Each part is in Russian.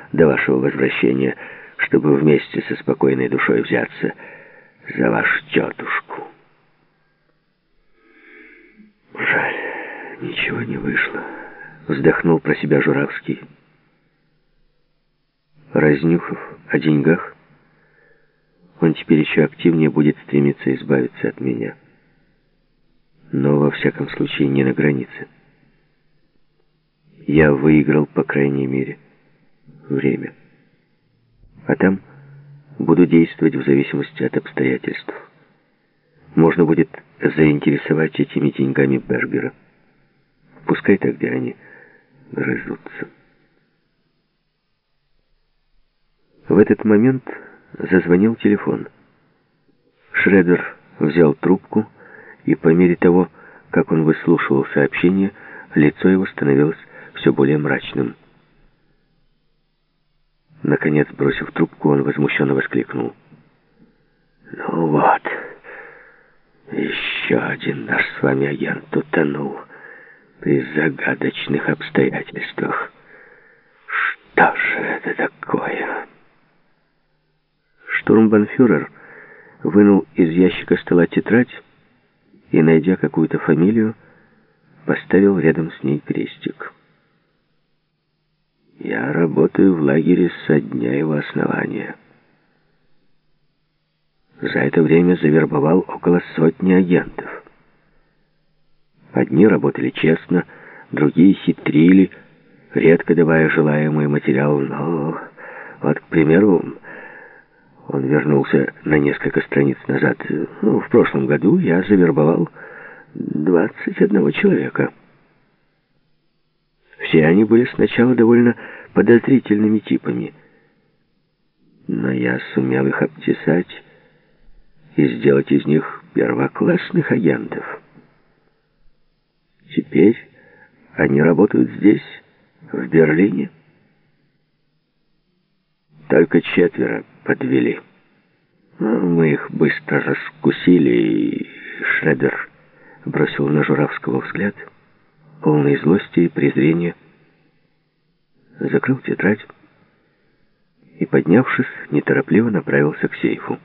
до вашего возвращения, чтобы вместе со спокойной душой взяться за вашу тетушку. Жаль, ничего не вышло, вздохнул про себя Журавский. Разнюхав о деньгах, он теперь еще активнее будет стремиться избавиться от меня. Но, во всяком случае, не на границе. Я выиграл, по крайней мере, время. А там буду действовать в зависимости от обстоятельств. Можно будет заинтересовать этими деньгами Бергера. Пускай тогда они грызутся. В этот момент зазвонил телефон. Шредер взял трубку, и по мере того, как он выслушивал сообщение, лицо его становилось все более мрачным. Наконец, бросив трубку, он возмущенно воскликнул: «Ну вот, еще один наш с вами агент утонул при загадочных обстоятельствах. Что же это такое?» Штурмбанфюрер вынул из ящика стола тетрадь и, найдя какую-то фамилию, поставил рядом с ней крестик. «Я работаю в лагере со дня его основания. За это время завербовал около 100 агентов. Одни работали честно, другие хитрили, редко давая желаемый материал. Но вот, к примеру, он вернулся на несколько страниц назад. В прошлом году я завербовал 21 человека. Все они были сначала довольно подозрительными типами, но я сумел их обтесать и сделать из них первоклассных агентов. Теперь они работают здесь, в Берлине. Только 4 подвели. Мы их быстро раскусили, и Шредер бросил на Журавского взгляд, полный злости и презрения, закрыл тетрадь и, поднявшись, неторопливо направился к сейфу.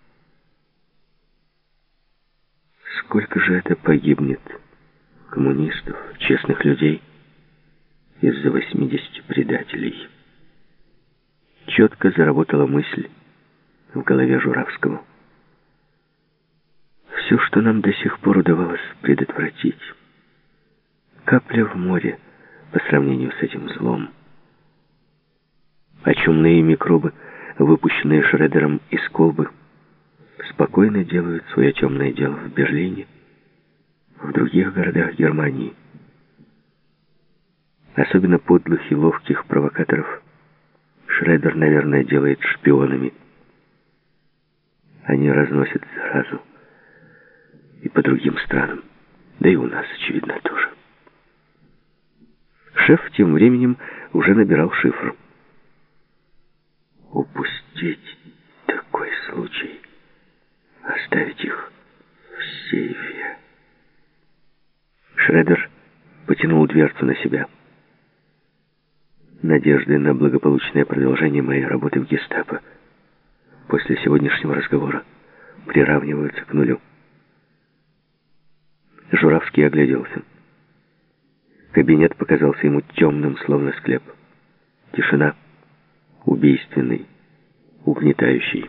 Сколько же это погибнет коммунистов, честных людей, из-за 80 предателей? Четко заработала мысль в голове Журавского. Все, что нам до сих пор удавалось предотвратить, капля в море по сравнению с этим злом. А чумные микробы, выпущенные Шредером из колбы, спокойно делают свое темное дело в Берлине, в других городах Германии. Особенно подлых и ловких провокаторов Шредер, наверное, делает шпионами. Они разносят заразу и по другим странам, да и у нас, очевидно, тоже. Шеф тем временем уже набирал шифр. Упустить такой случай, оставить их в сейфе. Шредер потянул дверцу на себя. Надежды на благополучное продолжение моей работы в гестапо после сегодняшнего разговора приравниваются к нулю. Журавский огляделся. Кабинет показался ему темным, словно склеп. Тишина, убийственный, угнетающий.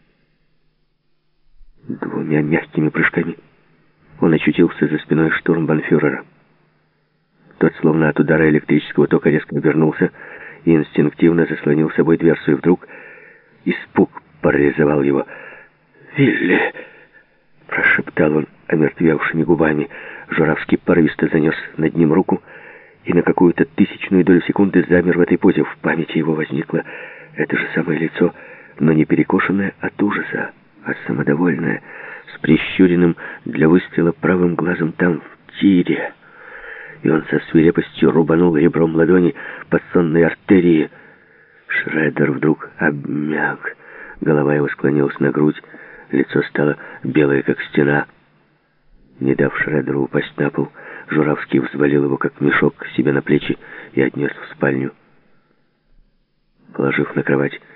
2 мягкими прыжками он очутился за спиной штурмбанфюрера. Тот, словно от удара электрического тока, резко обернулся и инстинктивно заслонил собой дверцу, и вдруг испуг парализовал его. «Вилли!» — прошептал он омертвевшими губами. Журавский порывисто занес над ним руку и на какую-то тысячную долю секунды замер в этой позе. В памяти его возникло это же самое лицо, но не перекошенное от ужаса, а самодовольное, с прищуренным для выстрела правым глазом там, в тире. И он со свирепостью рубанул ребром ладони по сонной артерии. Шредер вдруг обмяк. Голова его склонилась на грудь, лицо стало белое, как стена. Не дав Шредеру упасть на пол, Журавский взвалил его, как мешок, к себе на плечи и отнес в спальню. положив на кровать